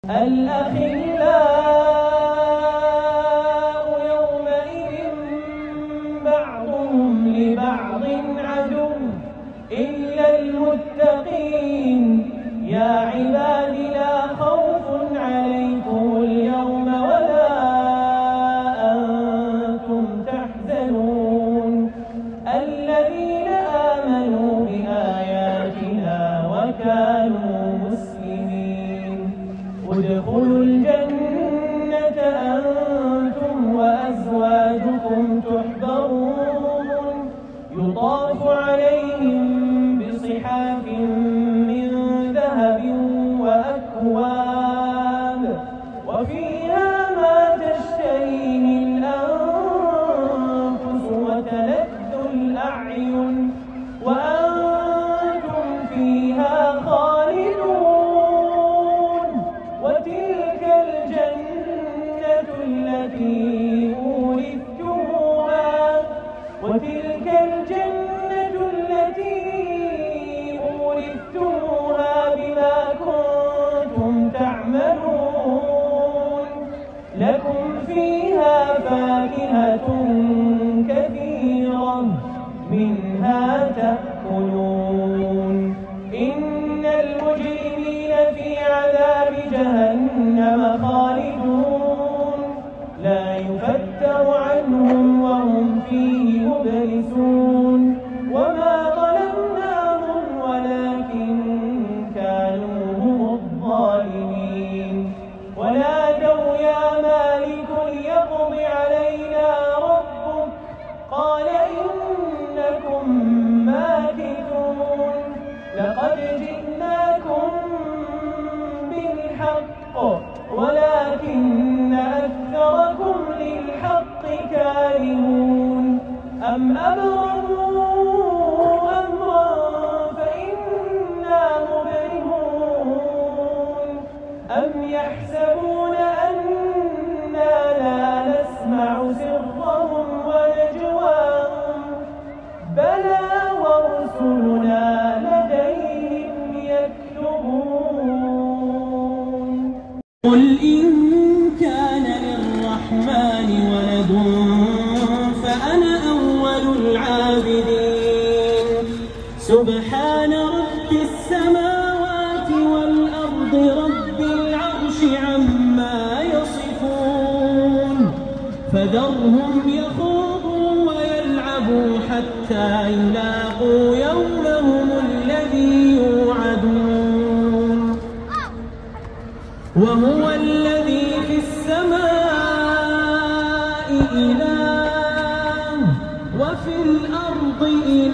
الأخلاء يومئذ بعضهم لبعض عدو إلا المتقين يا عباد لا خوف عليكم اليوم ولا أنتم تحزنون الذين آمنوا بآياتنا وكانوا مسلمين ادخلوا الجنة أنتم وأزواجكم تحبرون يطاف عليهم بصحاف من ذهب وأكواب وفيها ما تشتهيه الأنفس وتلذ الأعين وأنتم فيها خالدون وتلك الجنة التي أورثتموها بما كنتم تعملون لكم فيها فاكهة كثيرة منها تأكلون إن المجرمين في عذاب جهنم خالدون لا يفتر عنهم وهم فيه مبلسون وما ظلمناهم ولكن كانوا هم الظالمين ونادوا يا مالك ليقض علينا ربك قال إنكم ماكثون لقد جئناكم بالحق ولكن أكثركم للحق كارهون أم أبرموا أمرا فإنا مبرمون أم يحسبون أنا لا نسمع سرهم ونجواهم بلى ورسلنا لديهم يكتبون قل إن كان للرحمن ولد فأنا أول العابدين سبحان رب السماوات والأرض رب العرش عما يصفون فذرهم يخوضوا ويلعبوا حتى يلاقوا يومهم الذي يوعدون وهو الذي في السماء إله وفي الأرض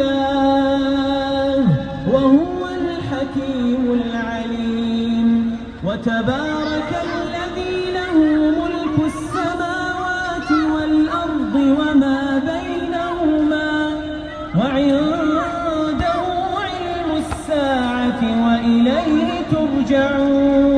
إله وهو الحكيم العليم وتبارك الذي له ملك السماوات والأرض وما بينهما وعنده علم الساعة وإليه ترجعون